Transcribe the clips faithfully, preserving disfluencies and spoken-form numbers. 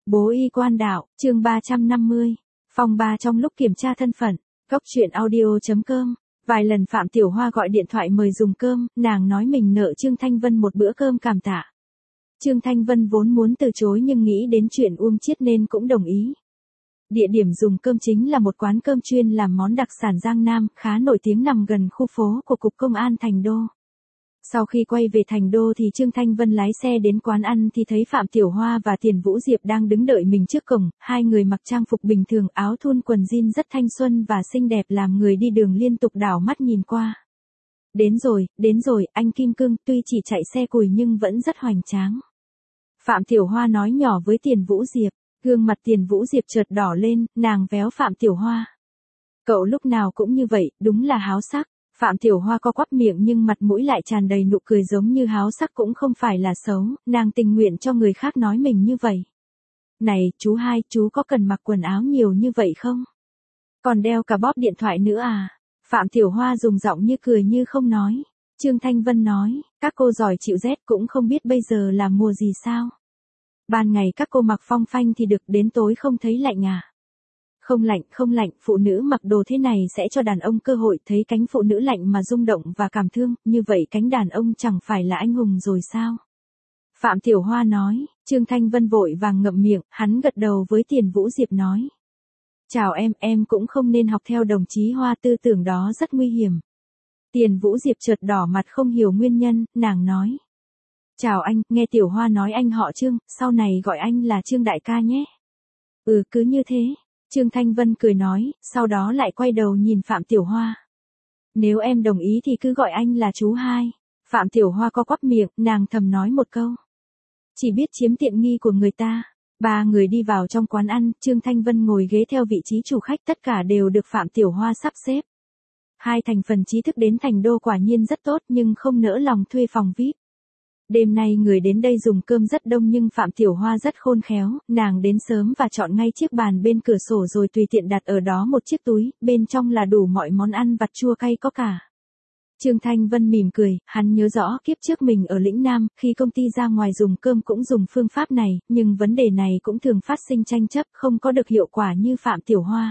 Bố y quan đạo, chương ba trăm năm mươi. Phòng ba trong lúc kiểm tra thân phận. Góc truyện audio.com. Vài lần Phạm Tiểu Hoa gọi điện thoại mời dùng cơm, nàng nói mình nợ Trương Thanh Vân một bữa cơm cảm tạ. Trương Thanh Vân vốn muốn từ chối nhưng nghĩ đến chuyện Uông Chiết nên cũng đồng ý. Địa điểm dùng cơm chính là một quán cơm chuyên làm món đặc sản Giang Nam, khá nổi tiếng nằm gần khu phố của Cục Công an Thành Đô. Sau khi quay về Thành Đô thì Trương Thanh Vân lái xe đến quán ăn thì thấy Phạm Tiểu Hoa và Tiền Vũ Diệp đang đứng đợi mình trước cổng, hai người mặc trang phục bình thường, áo thun quần jean rất thanh xuân và xinh đẹp làm người đi đường liên tục đảo mắt nhìn qua. Đến rồi, đến rồi, anh Kim Cương, tuy chỉ chạy xe cùi nhưng vẫn rất hoành tráng. Phạm Tiểu Hoa nói nhỏ với Tiền Vũ Diệp, gương mặt Tiền Vũ Diệp chợt đỏ lên, nàng véo Phạm Tiểu Hoa. Cậu lúc nào cũng như vậy, đúng là háo sắc. Phạm Tiểu Hoa co quắp miệng nhưng mặt mũi lại tràn đầy nụ cười giống như háo sắc cũng không phải là xấu, nàng tình nguyện cho người khác nói mình như vậy. Này, chú hai, chú có cần mặc quần áo nhiều như vậy không? Còn đeo cả bóp điện thoại nữa à? Phạm Tiểu Hoa dùng giọng như cười như không nói. Trương Thanh Vân nói, các cô giỏi chịu rét cũng không biết bây giờ là mùa gì sao? Ban ngày các cô mặc phong phanh thì được, đến tối không thấy lạnh à? Không lạnh, không lạnh, phụ nữ mặc đồ thế này sẽ cho đàn ông cơ hội thấy cánh phụ nữ lạnh mà rung động và cảm thương, như vậy cánh đàn ông chẳng phải là anh hùng rồi sao? Phạm Tiểu Hoa nói, Trương Thanh Vân vội vàng ngậm miệng, hắn gật đầu với Tiền Vũ Diệp nói. Chào em, em cũng không nên học theo đồng chí Hoa, tư tưởng đó rất nguy hiểm. Tiền Vũ Diệp chợt đỏ mặt không hiểu nguyên nhân, nàng nói. Chào anh, nghe Tiểu Hoa nói anh họ Trương, sau này gọi anh là Trương đại ca nhé. Ừ, cứ như thế. Trương Thanh Vân cười nói, sau đó lại quay đầu nhìn Phạm Tiểu Hoa. Nếu em đồng ý thì cứ gọi anh là chú hai. Phạm Tiểu Hoa co quắp miệng, nàng thầm nói một câu. Chỉ biết chiếm tiện nghi của người ta. Ba người đi vào trong quán ăn, Trương Thanh Vân ngồi ghế theo vị trí chủ khách, tất cả đều được Phạm Tiểu Hoa sắp xếp. Hai thành phần trí thức đến Thành Đô quả nhiên rất tốt nhưng không nỡ lòng thuê phòng vi ai pi. Đêm nay người đến đây dùng cơm rất đông nhưng Phạm Tiểu Hoa rất khôn khéo, nàng đến sớm và chọn ngay chiếc bàn bên cửa sổ rồi tùy tiện đặt ở đó một chiếc túi, bên trong là đủ mọi món ăn vặt chua cay có cả. Trương Thanh Vân mỉm cười, hắn nhớ rõ kiếp trước mình ở lĩnh Nam, khi công ty ra ngoài dùng cơm cũng dùng phương pháp này, nhưng vấn đề này cũng thường phát sinh tranh chấp, không có được hiệu quả như Phạm Tiểu Hoa.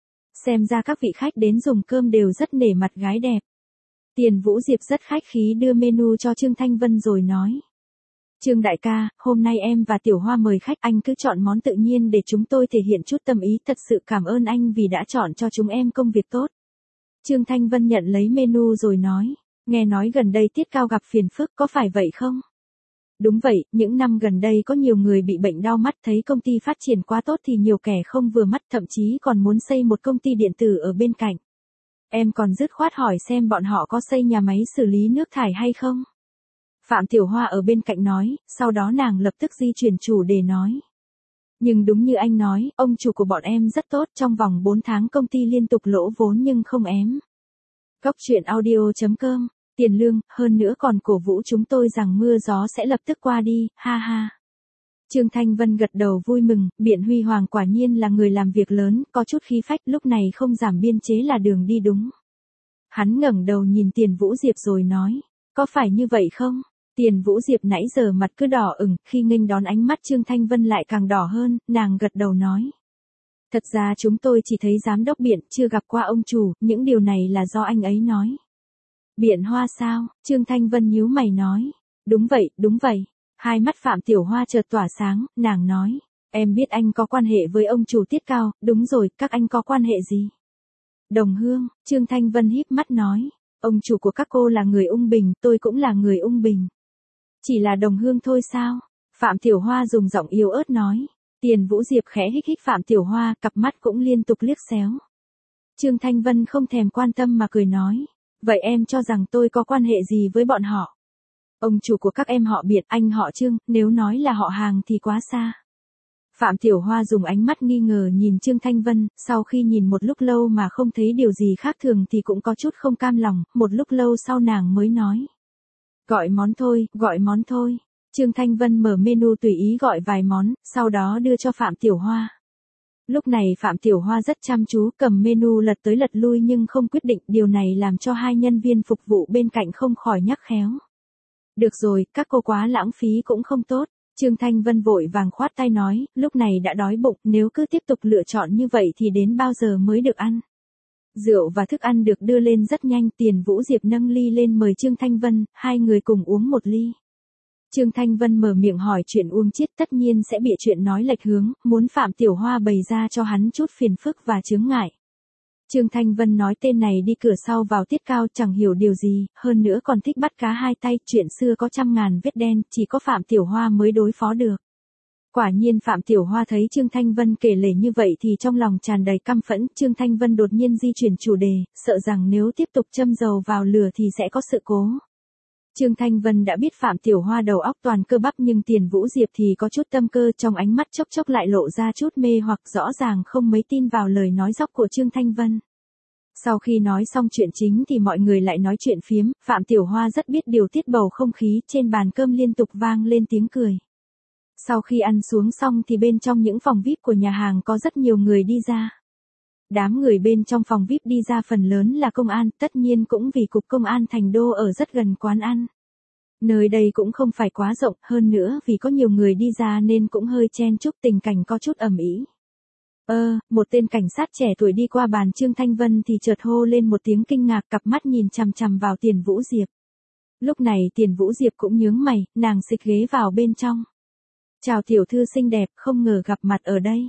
Xem ra các vị khách đến dùng cơm đều rất nể mặt gái đẹp. Tiền Vũ Diệp rất khách khí đưa menu cho Trương Thanh Vân rồi nói. Trương đại ca, hôm nay em và Tiểu Hoa mời khách, anh cứ chọn món tự nhiên để chúng tôi thể hiện chút tâm ý, thật sự cảm ơn anh vì đã chọn cho chúng em công việc tốt. Trương Thanh Vân nhận lấy menu rồi nói, nghe nói gần đây Tiết Cao gặp phiền phức, có phải vậy không? Đúng vậy, những năm gần đây có nhiều người bị bệnh đau mắt, thấy công ty phát triển quá tốt thì nhiều kẻ không vừa mắt, thậm chí còn muốn xây một công ty điện tử ở bên cạnh. Em còn dứt khoát hỏi xem bọn họ có xây nhà máy xử lý nước thải hay không? Phạm Tiểu Hoa ở bên cạnh nói, sau đó nàng lập tức di chuyển chủ đề nói. Nhưng đúng như anh nói, ông chủ của bọn em rất tốt, trong vòng bốn tháng công ty liên tục lỗ vốn nhưng không ém. Góc truyện audio.com, tiền lương, hơn nữa còn cổ vũ chúng tôi rằng mưa gió sẽ lập tức qua đi, ha ha. Trương Thanh Vân gật đầu vui mừng, Biện Huy Hoàng quả nhiên là người làm việc lớn, có chút khí phách, lúc này không giảm biên chế là đường đi đúng. Hắn ngẩng đầu nhìn Tiền Vũ Diệp rồi nói, có phải như vậy không? Tiền Vũ Diệp nãy giờ mặt cứ đỏ ửng, khi nghênh đón ánh mắt Trương Thanh Vân lại càng đỏ hơn, nàng gật đầu nói. Thật ra chúng tôi chỉ thấy giám đốc Biện, chưa gặp qua ông chủ, những điều này là do anh ấy nói. Biện Hoa sao? Trương Thanh Vân nhíu mày nói. Đúng vậy, đúng vậy. Hai mắt Phạm Tiểu Hoa chợt tỏa sáng, nàng nói. Em biết anh có quan hệ với ông chủ Tiết Cao, đúng rồi, các anh có quan hệ gì? Đồng hương, Trương Thanh Vân híp mắt nói. Ông chủ của các cô là người Ung Bình, tôi cũng là người Ung Bình. Chỉ là đồng hương thôi sao? Phạm Tiểu Hoa dùng giọng yếu ớt nói. Tiền Vũ Diệp khẽ hích hích Phạm Tiểu Hoa, cặp mắt cũng liên tục liếc xéo. Trương Thanh Vân không thèm quan tâm mà cười nói. Vậy em cho rằng tôi có quan hệ gì với bọn họ? Ông chủ của các em họ Biệt, anh họ Trương, nếu nói là họ hàng thì quá xa. Phạm Tiểu Hoa dùng ánh mắt nghi ngờ nhìn Trương Thanh Vân, sau khi nhìn một lúc lâu mà không thấy điều gì khác thường thì cũng có chút không cam lòng, một lúc lâu sau nàng mới nói. Gọi món thôi, gọi món thôi. Trương Thanh Vân mở menu tùy ý gọi vài món, sau đó đưa cho Phạm Tiểu Hoa. Lúc này Phạm Tiểu Hoa rất chăm chú cầm menu lật tới lật lui nhưng không quyết định, điều này làm cho hai nhân viên phục vụ bên cạnh không khỏi nhắc khéo. Được rồi, các cô quá lãng phí cũng không tốt. Trương Thanh Vân vội vàng khoát tay nói, lúc này đã đói bụng, nếu cứ tiếp tục lựa chọn như vậy thì đến bao giờ mới được ăn. Rượu và thức ăn được đưa lên rất nhanh, Tiền Vũ Diệp nâng ly lên mời Trương Thanh Vân, hai người cùng uống một ly. Trương Thanh Vân mở miệng hỏi chuyện Uông Chiết, tất nhiên sẽ bịa chuyện nói lệch hướng, muốn Phạm Tiểu Hoa bày ra cho hắn chút phiền phức và chướng ngại. Trương Thanh Vân nói tên này đi cửa sau vào tiết cao chẳng hiểu điều gì, hơn nữa còn thích bắt cá hai tay, chuyện xưa có trăm ngàn vết đen, chỉ có Phạm Tiểu Hoa mới đối phó được. Quả nhiên Phạm Tiểu Hoa thấy Trương Thanh Vân kể lể như vậy thì trong lòng tràn đầy căm phẫn, Trương Thanh Vân đột nhiên di chuyển chủ đề, sợ rằng nếu tiếp tục châm dầu vào lửa thì sẽ có sự cố. Trương Thanh Vân đã biết Phạm Tiểu Hoa đầu óc toàn cơ bắp nhưng Tiền Vũ Diệp thì có chút tâm cơ, trong ánh mắt chốc chốc lại lộ ra chút mê hoặc, rõ ràng không mấy tin vào lời nói dóc của Trương Thanh Vân. Sau khi nói xong chuyện chính thì mọi người lại nói chuyện phiếm, Phạm Tiểu Hoa rất biết điều tiết bầu không khí, trên bàn cơm liên tục vang lên tiếng cười. Sau khi ăn xuống xong thì bên trong những phòng vi ai pi của nhà hàng có rất nhiều người đi ra. Đám người bên trong phòng vi ai pi đi ra phần lớn là công an, tất nhiên cũng vì cục công an Thành Đô ở rất gần quán ăn. Nơi đây cũng không phải quá rộng, hơn nữa vì có nhiều người đi ra nên cũng hơi chen chúc, tình cảnh có chút ầm ĩ. Ơ, một tên cảnh sát trẻ tuổi đi qua bàn Trương Thanh Vân thì chợt hô lên một tiếng kinh ngạc, cặp mắt nhìn chằm chằm vào Tiền Vũ Diệp. Lúc này Tiền Vũ Diệp cũng nhướng mày, nàng xịch ghế vào bên trong. Chào tiểu thư xinh đẹp, không ngờ gặp mặt ở đây.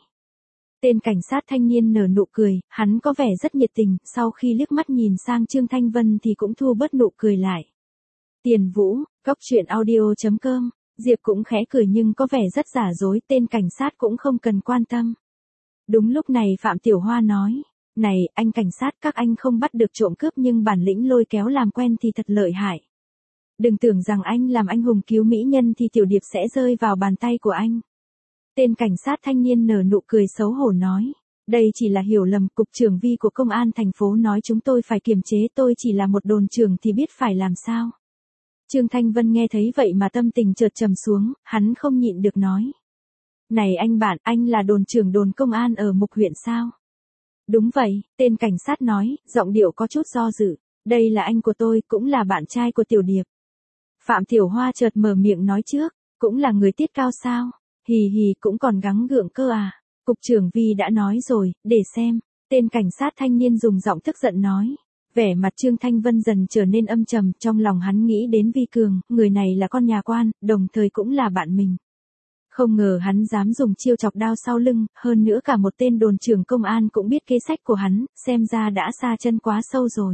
Tên cảnh sát thanh niên nở nụ cười, hắn có vẻ rất nhiệt tình, sau khi liếc mắt nhìn sang Trương Thanh Vân thì cũng thu bớt nụ cười lại. Tiền Vũ, Cóc Truyện Audio chấm com, Diệp cũng khẽ cười nhưng có vẻ rất giả dối, tên cảnh sát cũng không cần quan tâm. Đúng lúc này Phạm Tiểu Hoa nói, này, anh cảnh sát, các anh không bắt được trộm cướp nhưng bản lĩnh lôi kéo làm quen thì thật lợi hại. Đừng tưởng rằng anh làm anh hùng cứu mỹ nhân thì tiểu điệp sẽ rơi vào bàn tay của anh. Tên cảnh sát thanh niên nở nụ cười xấu hổ nói, đây chỉ là hiểu lầm, cục trưởng vi của công an thành phố nói chúng tôi phải kiềm chế, tôi chỉ là một đồn trưởng thì biết phải làm sao. Trương Thanh Vân nghe thấy vậy mà tâm tình chợt trầm xuống, hắn không nhịn được nói. Này anh bạn, anh là đồn trưởng đồn công an ở Mục huyện sao? Đúng vậy, tên cảnh sát nói, giọng điệu có chút do dự, đây là anh của tôi, cũng là bạn trai của tiểu điệp. Phạm Tiểu Hoa chợt mở miệng nói trước, cũng là người tiết cao sao? Hì hì, cũng còn gắng gượng cơ à? Cục trưởng Vi đã nói rồi, để xem. Tên cảnh sát thanh niên dùng giọng tức giận nói. Vẻ mặt Trương Thanh Vân dần trở nên âm trầm, trong lòng hắn nghĩ đến Vi Cường, người này là con nhà quan, đồng thời cũng là bạn mình. Không ngờ hắn dám dùng chiêu chọc đao sau lưng, hơn nữa cả một tên đồn trưởng công an cũng biết kế sách của hắn, xem ra đã xa chân quá sâu rồi.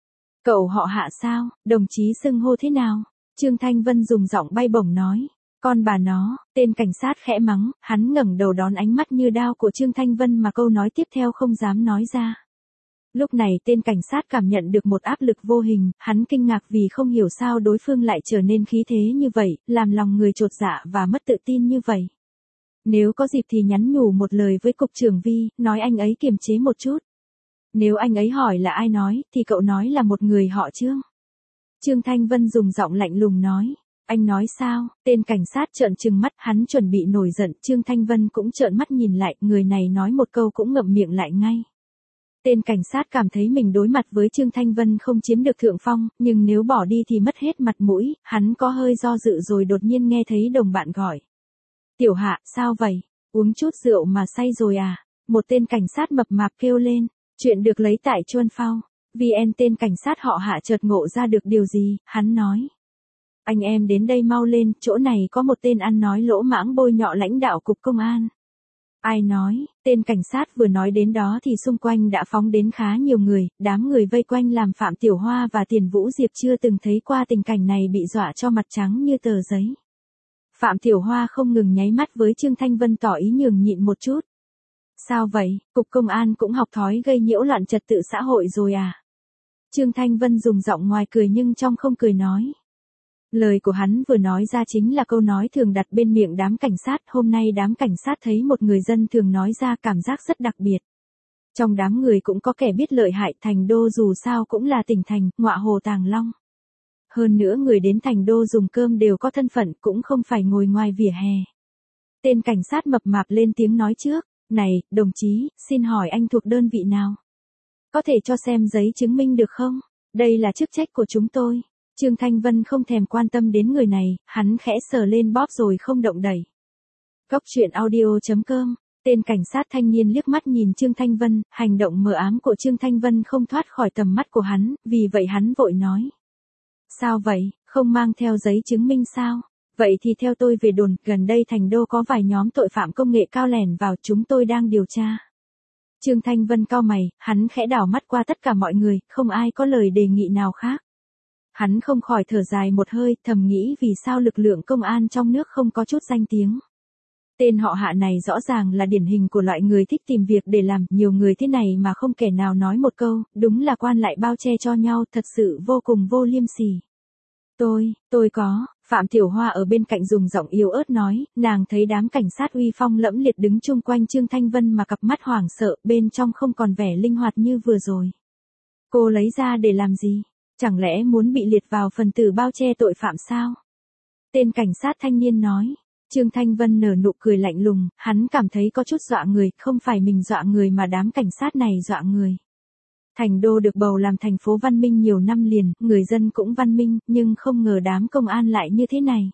Cậu họ Hạ sao, đồng chí xưng hô thế nào? Trương Thanh Vân dùng giọng bay bổng nói. Con bà nó, tên cảnh sát khẽ mắng, hắn ngẩng đầu đón ánh mắt như đao của Trương Thanh Vân mà câu nói tiếp theo không dám nói ra. Lúc này tên cảnh sát cảm nhận được một áp lực vô hình, hắn kinh ngạc vì không hiểu sao đối phương lại trở nên khí thế như vậy, làm lòng người chột dạ và mất tự tin như vậy. Nếu có dịp thì nhắn nhủ một lời với cục trưởng Vi, nói anh ấy kiềm chế một chút. Nếu anh ấy hỏi là ai nói, thì cậu nói là một người họ Trương. Trương Thanh Vân dùng giọng lạnh lùng nói. Anh nói sao? Tên cảnh sát trợn trừng mắt, hắn chuẩn bị nổi giận, Trương Thanh Vân cũng trợn mắt nhìn lại, người này nói một câu cũng ngậm miệng lại ngay. Tên cảnh sát cảm thấy mình đối mặt với Trương Thanh Vân không chiếm được thượng phong, nhưng nếu bỏ đi thì mất hết mặt mũi, hắn có hơi do dự rồi đột nhiên nghe thấy đồng bạn gọi. Tiểu Hạ, sao vậy? Uống chút rượu mà say rồi à? Một tên cảnh sát mập mạp kêu lên, chuyện được lấy tại Chuân Phao. vê en tên cảnh sát họ Hạ chợt ngộ ra được điều gì, hắn nói. Anh em đến đây mau lên, chỗ này có một tên ăn nói lỗ mãng bôi nhọ lãnh đạo cục công an. Ai nói, tên cảnh sát vừa nói đến đó thì xung quanh đã phóng đến khá nhiều người, đám người vây quanh làm Phạm Tiểu Hoa và Tiền Vũ Diệp chưa từng thấy qua tình cảnh này bị dọa cho mặt trắng như tờ giấy. Phạm Tiểu Hoa không ngừng nháy mắt với Trương Thanh Vân tỏ ý nhường nhịn một chút. Sao vậy, cục công an cũng học thói gây nhiễu loạn trật tự xã hội rồi à? Trương Thanh Vân dùng giọng ngoài cười nhưng trong không cười nói. Lời của hắn vừa nói ra chính là câu nói thường đặt bên miệng đám cảnh sát, hôm nay đám cảnh sát thấy một người dân thường nói ra cảm giác rất đặc biệt. Trong đám người cũng có kẻ biết lợi hại, Thành Đô dù sao cũng là tỉnh thành, ngọa hồ Tàng Long. Hơn nữa người đến Thành Đô dùng cơm đều có thân phận, cũng không phải ngồi ngoài vỉa hè. Tên cảnh sát mập mạp lên tiếng nói trước, này, đồng chí, xin hỏi anh thuộc đơn vị nào? Có thể cho xem giấy chứng minh được không? Đây là chức trách của chúng tôi. Trương Thanh Vân không thèm quan tâm đến người này, hắn khẽ sờ lên bóp rồi không động đẩy. Góc truyện audio chấm com, tên cảnh sát thanh niên liếc mắt nhìn Trương Thanh Vân, hành động mờ ám của Trương Thanh Vân không thoát khỏi tầm mắt của hắn, vì vậy hắn vội nói. Sao vậy, không mang theo giấy chứng minh sao? Vậy thì theo tôi về đồn, gần đây thành đô có vài nhóm tội phạm công nghệ cao lẻn vào, chúng tôi đang điều tra. Trương Thanh Vân cau mày, hắn khẽ đảo mắt qua tất cả mọi người, không ai có lời đề nghị nào khác. Hắn không khỏi thở dài một hơi, thầm nghĩ vì sao lực lượng công an trong nước không có chút danh tiếng. Tên họ Hạ này rõ ràng là điển hình của loại người thích tìm việc để làm, nhiều người thế này mà không kẻ nào nói một câu, đúng là quan lại bao che cho nhau, thật sự vô cùng vô liêm sỉ. Tôi, tôi có, Phạm Tiểu Hoa ở bên cạnh dùng giọng yếu ớt nói, nàng thấy đám cảnh sát uy phong lẫm liệt đứng chung quanh Trương Thanh Vân mà cặp mắt hoảng sợ, bên trong không còn vẻ linh hoạt như vừa rồi. Cô lấy ra để làm gì? Chẳng lẽ muốn bị liệt vào phần tử bao che tội phạm sao? Tên cảnh sát thanh niên nói. Trương Thanh Vân nở nụ cười lạnh lùng, hắn cảm thấy có chút dọa người, không phải mình dọa người mà đám cảnh sát này dọa người. Thành đô được bầu làm thành phố văn minh nhiều năm liền, người dân cũng văn minh, nhưng không ngờ đám công an lại như thế này.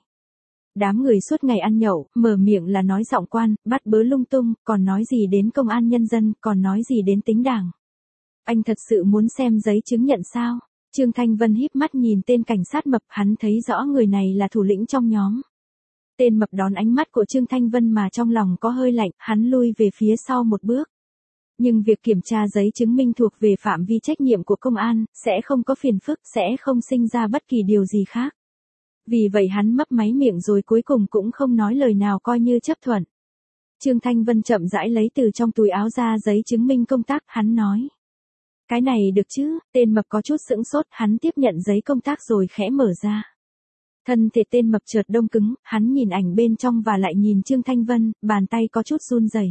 Đám người suốt ngày ăn nhậu, mở miệng là nói giọng quan, bắt bớ lung tung, còn nói gì đến công an nhân dân, còn nói gì đến tính đảng. Anh thật sự muốn xem giấy chứng nhận sao? Trương Thanh Vân híp mắt nhìn tên cảnh sát mập, hắn thấy rõ người này là thủ lĩnh trong nhóm. Tên mập đón ánh mắt của Trương Thanh Vân mà trong lòng có hơi lạnh, hắn lui về phía sau một bước. Nhưng việc kiểm tra giấy chứng minh thuộc về phạm vi trách nhiệm của công an, sẽ không có phiền phức, sẽ không sinh ra bất kỳ điều gì khác. Vì vậy hắn mấp máy miệng rồi cuối cùng cũng không nói lời nào coi như chấp thuận. Trương Thanh Vân chậm rãi lấy từ trong túi áo ra giấy chứng minh công tác, hắn nói. Cái này được chứ, tên mập có chút sững sốt, hắn tiếp nhận giấy công tác rồi khẽ mở ra. Thân thể tên mập chợt đông cứng, hắn nhìn ảnh bên trong và lại nhìn Trương Thanh Vân, bàn tay có chút run rẩy.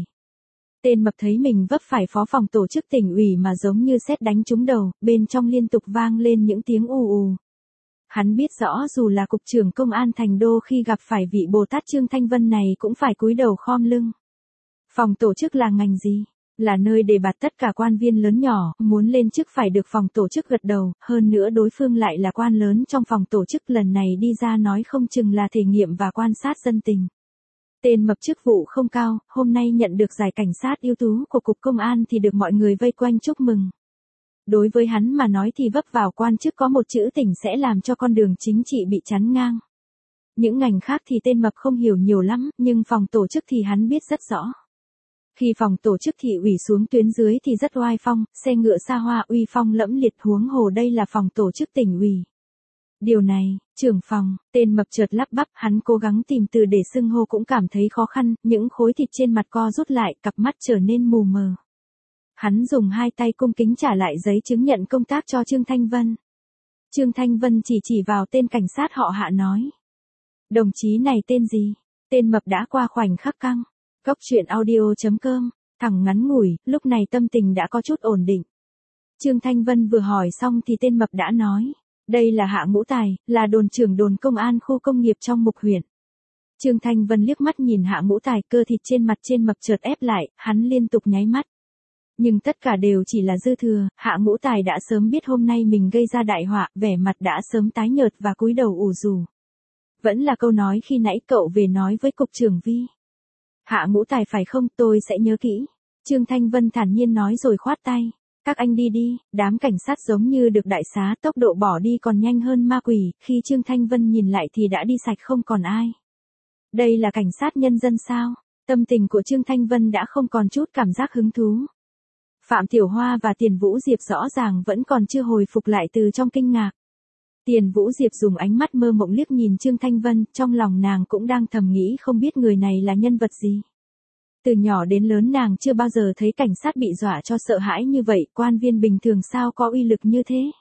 Tên mập thấy mình vấp phải phó phòng tổ chức tỉnh ủy mà giống như sét đánh trúng đầu, bên trong liên tục vang lên những tiếng ù ù. Hắn biết rõ dù là cục trưởng công an thành đô khi gặp phải vị Bồ Tát Trương Thanh Vân này cũng phải cúi đầu khom lưng. Phòng tổ chức là ngành gì? Là nơi đề bạt tất cả quan viên lớn nhỏ, muốn lên chức phải được phòng tổ chức gật đầu, hơn nữa đối phương lại là quan lớn trong phòng tổ chức, lần này đi ra nói không chừng là thể nghiệm và quan sát dân tình. Tên mập chức vụ không cao, hôm nay nhận được giải cảnh sát ưu tú của cục công an thì được mọi người vây quanh chúc mừng. Đối với hắn mà nói thì vấp vào quan chức có một chữ tỉnh sẽ làm cho con đường chính trị bị chắn ngang. Những ngành khác thì tên mập không hiểu nhiều lắm, nhưng phòng tổ chức thì hắn biết rất rõ. Khi phòng tổ chức thị ủy xuống tuyến dưới thì rất oai phong, xe ngựa xa hoa uy phong lẫm liệt, huống hồ đây là phòng tổ chức tỉnh ủy. Điều này, trưởng phòng, tên mập chợt lắp bắp, hắn cố gắng tìm từ để xưng hô cũng cảm thấy khó khăn, những khối thịt trên mặt co rút lại, cặp mắt trở nên mù mờ. Hắn dùng hai tay cung kính trả lại giấy chứng nhận công tác cho Trương Thanh Vân. Trương Thanh Vân chỉ chỉ vào tên cảnh sát họ Hạ nói. Đồng chí này tên gì? Tên mập đã qua khoảnh khắc căng. Góc truyện audio chấm com, thẳng ngắn ngủi, lúc này tâm tình đã có chút ổn định. Trương Thanh Vân vừa hỏi xong thì tên mập đã nói. Đây là Hạ Ngũ Tài, là đồn trưởng đồn công an khu công nghiệp trong Mục huyện. Trương Thanh Vân liếc mắt nhìn Hạ Ngũ Tài, cơ thịt trên mặt trên mập chợt ép lại, hắn liên tục nháy mắt. Nhưng tất cả đều chỉ là dư thừa, Hạ Ngũ Tài đã sớm biết hôm nay mình gây ra đại họa, vẻ mặt đã sớm tái nhợt và cúi đầu ủ rù. Vẫn là câu nói khi nãy cậu về nói với cục trưởng Vi. Hạ Ngũ Tài phải không, tôi sẽ nhớ kỹ. Trương Thanh Vân thản nhiên nói rồi khoát tay. Các anh đi đi, đám cảnh sát giống như được đại xá, tốc độ bỏ đi còn nhanh hơn ma quỷ, khi Trương Thanh Vân nhìn lại thì đã đi sạch không còn ai. Đây là cảnh sát nhân dân sao? Tâm tình của Trương Thanh Vân đã không còn chút cảm giác hứng thú. Phạm Tiểu Hoa và Tiền Vũ Diệp rõ ràng vẫn còn chưa hồi phục lại từ trong kinh ngạc. Tiền Vũ Diệp dùng ánh mắt mơ mộng liếc nhìn Trương Thanh Vân, trong lòng nàng cũng đang thầm nghĩ không biết người này là nhân vật gì. Từ nhỏ đến lớn nàng chưa bao giờ thấy cảnh sát bị dọa cho sợ hãi như vậy, quan viên bình thường sao có uy lực như thế.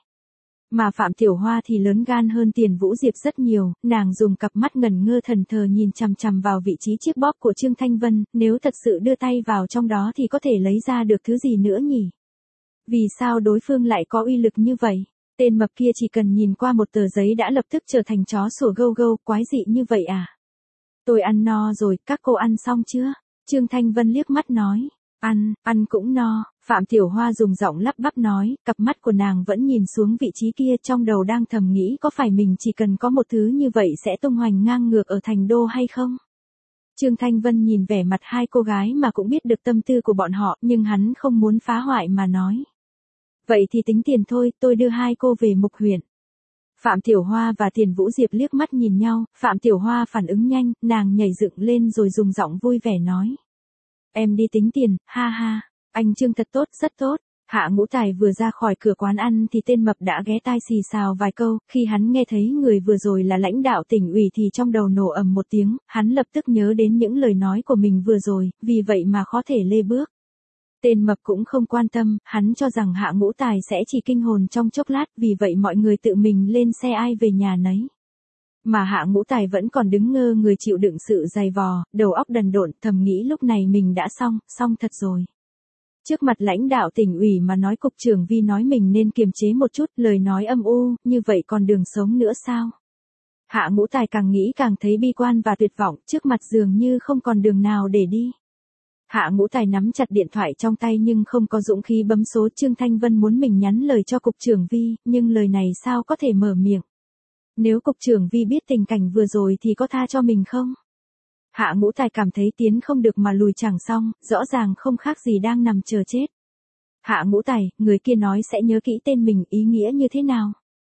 Mà Phạm Tiểu Hoa thì lớn gan hơn Tiền Vũ Diệp rất nhiều, nàng dùng cặp mắt ngẩn ngơ thần thờ nhìn chằm chằm vào vị trí chiếc bóp của Trương Thanh Vân, nếu thật sự đưa tay vào trong đó thì có thể lấy ra được thứ gì nữa nhỉ? Vì sao đối phương lại có uy lực như vậy? Tên mập kia chỉ cần nhìn qua một tờ giấy đã lập tức trở thành chó sủa gâu gâu, quái dị như vậy à? Tôi ăn no rồi, các cô ăn xong chưa? Trương Thanh Vân liếc mắt nói. Ăn, ăn cũng no, Phạm Tiểu Hoa dùng giọng lắp bắp nói, cặp mắt của nàng vẫn nhìn xuống vị trí kia trong đầu đang thầm nghĩ có phải mình chỉ cần có một thứ như vậy sẽ tung hoành ngang ngược ở thành đô hay không? Trương Thanh Vân nhìn vẻ mặt hai cô gái mà cũng biết được tâm tư của bọn họ nhưng hắn không muốn phá hoại mà nói. Vậy thì tính tiền thôi, tôi đưa hai cô về Mục huyện. Phạm Tiểu Hoa và Tiền Vũ Diệp liếc mắt nhìn nhau, Phạm Tiểu Hoa phản ứng nhanh, nàng nhảy dựng lên rồi dùng giọng vui vẻ nói. Em đi tính tiền, ha ha, anh Trương thật tốt, rất tốt. Hạ Ngũ Tài vừa ra khỏi cửa quán ăn thì tên mập đã ghé tai xì xào vài câu, khi hắn nghe thấy người vừa rồi là lãnh đạo tỉnh ủy thì trong đầu nổ ầm một tiếng, hắn lập tức nhớ đến những lời nói của mình vừa rồi, vì vậy mà khó thể lê bước. Tên mập cũng không quan tâm, hắn cho rằng Hạ Ngũ Tài sẽ chỉ kinh hồn trong chốc lát, vì vậy mọi người tự mình lên xe ai về nhà nấy. Mà Hạ Ngũ Tài vẫn còn đứng ngơ người chịu đựng sự dày vò, đầu óc đần độn, thầm nghĩ lúc này mình đã xong, xong thật rồi. Trước mặt lãnh đạo tỉnh ủy mà nói cục trưởng Vi nói mình nên kiềm chế một chút, lời nói âm u, như vậy còn đường sống nữa sao? Hạ Ngũ Tài càng nghĩ càng thấy bi quan và tuyệt vọng, trước mặt dường như không còn đường nào để đi. Hạ Ngũ Tài nắm chặt điện thoại trong tay nhưng không có dũng khí bấm số. Trương Thanh Vân muốn mình nhắn lời cho cục trưởng Vi, nhưng lời này sao có thể mở miệng. Nếu cục trưởng Vi biết tình cảnh vừa rồi thì có tha cho mình không? Hạ Ngũ Tài cảm thấy tiến không được mà lùi chẳng xong, rõ ràng không khác gì đang nằm chờ chết. Hạ Ngũ Tài, người kia nói sẽ nhớ kỹ tên mình, ý nghĩa như thế nào?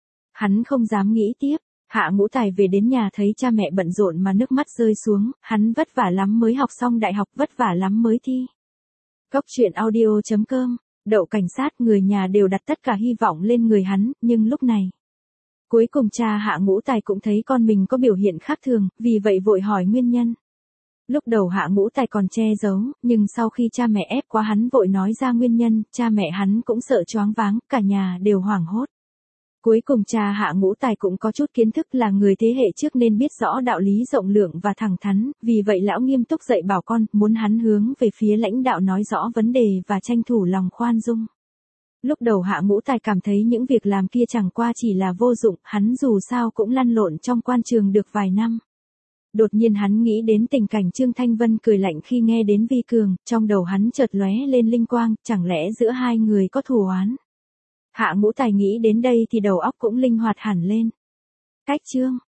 Hắn không dám nghĩ tiếp. Hạ Ngũ Tài về đến nhà thấy cha mẹ bận rộn mà nước mắt rơi xuống, hắn vất vả lắm mới học xong đại học, vất vả lắm mới thi. Góc truyện audio chấm com, Đậu cảnh sát, người nhà đều đặt tất cả hy vọng lên người hắn, nhưng lúc này. Cuối cùng cha Hạ Ngũ Tài cũng thấy con mình có biểu hiện khác thường, vì vậy vội hỏi nguyên nhân. Lúc đầu Hạ Ngũ Tài còn che giấu, nhưng sau khi cha mẹ ép quá hắn vội nói ra nguyên nhân, cha mẹ hắn cũng sợ choáng váng, cả nhà đều hoảng hốt. Cuối cùng cha Hạ Ngũ Tài cũng có chút kiến thức, là người thế hệ trước nên biết rõ đạo lý rộng lượng và thẳng thắn, vì vậy lão nghiêm túc dạy bảo con, muốn hắn hướng về phía lãnh đạo nói rõ vấn đề và tranh thủ lòng khoan dung. Lúc đầu Hạ Ngũ Tài cảm thấy những việc làm kia chẳng qua chỉ là vô dụng, hắn dù sao cũng lăn lộn trong quan trường được vài năm. Đột nhiên hắn nghĩ đến tình cảnh Trương Thanh Vân cười lạnh khi nghe đến Vi Cường, trong đầu hắn chợt lóe lên linh quang, chẳng lẽ giữa hai người có thù oán. Hạ Ngũ Tài nghĩ đến đây thì đầu óc cũng linh hoạt hẳn lên. Cách Trương